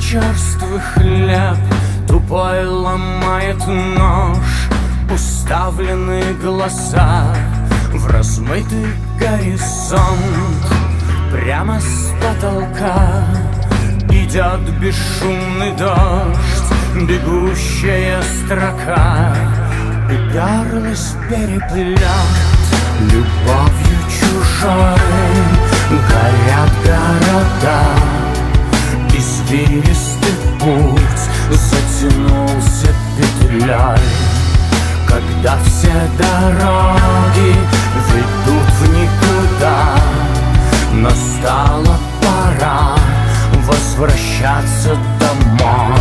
черствый хлеб тупой ломает нож. Уставленные глаза в размытый горизонт. Прямо с потолка идет бесшумный дождь. Бегущая строка уперлась в переплет. Любовью чужой горят города. Извилистый путь затянулся петлей. Когда все дороги ведут в никуда, настала пора возвращаться домой.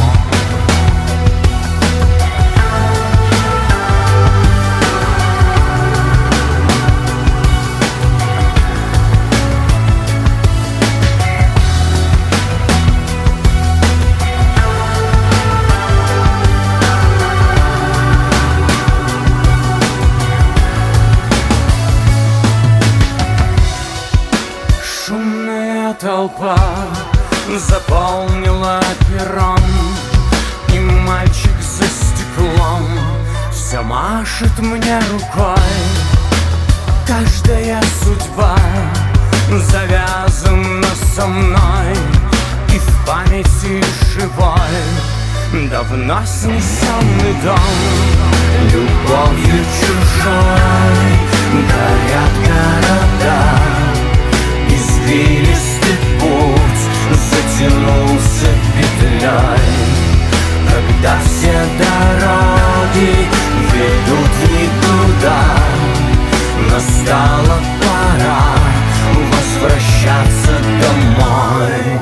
Толпа заполнила перрон, и мальчик за стеклом все машет мне рукой. Каждая судьба завязана со мной, и в памяти живой давно снесенный дом. Любовью чужой горят города. Извилистый путь затянулся петлей. Когда все дороги ведут в никуда, настала пора возвращаться домой.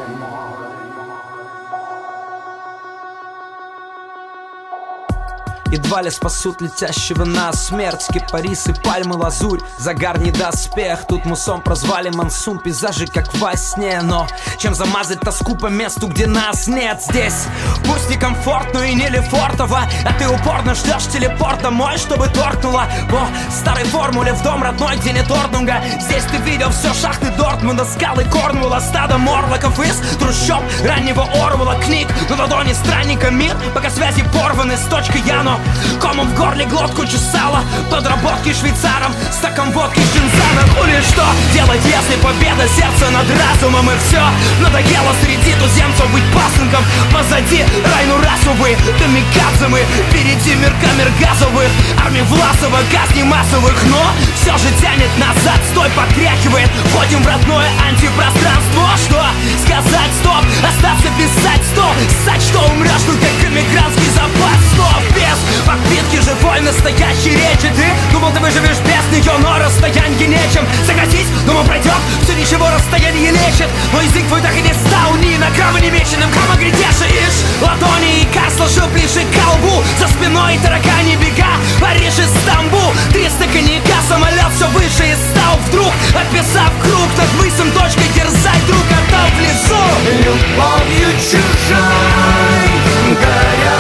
Едва ли спасут летящего на смерть кипарисы, пальмы, лазурь, загар не доспех. Тут мусом прозвали монсун, пейзажи как во сне. Но чем замазать тоску по месту, где нас нет? Здесь пусть некомфортно и не лефортово, а ты упорно ждешь телепорт домой, чтобы торкнуло по старой формуле в дом родной, где нет орднунга. Здесь ты видел все шахты Дортмунда, скалы Корнуэлла, стадо морлоков из трущоб раннего Орвелла. Книг на ладони странника мир, пока связи порваны с точкой Яно. Комом в горле глотку чесала, подработки швейцаром, стаком водки Шинзана. Ну или что делать, если победа сердца над разумом? И все надоело среди туземцев быть пасынком. Позади райну расовый, камикадзе мы, впереди мир камер газовых, армии Власова, казни массовых. Но все же тянет назад, стой, потряхивает. Входим в родное антипространство. Что сказать, стоп, остаться писать, стоп, ссать, что умрешь, тут как эмигрантский запас. Стоп, без подпитки живой настоящей речи. Ты думал, ты выживешь без нее, но расстояние нечем сократить. Думал, пройдет, все ничего, расстояние лечит. Но язык твой так и не стал ни на грамм не меченым. Кама грядешишь ладони, и кар сложил ближе к колбу. За спиной таракани бега, Париж и Стамбул. 300 коньяка, самолет все выше и стал вдруг, описав круг над мысом точкой, дерзай, друг, отдал в лесу. Любовью чужой горят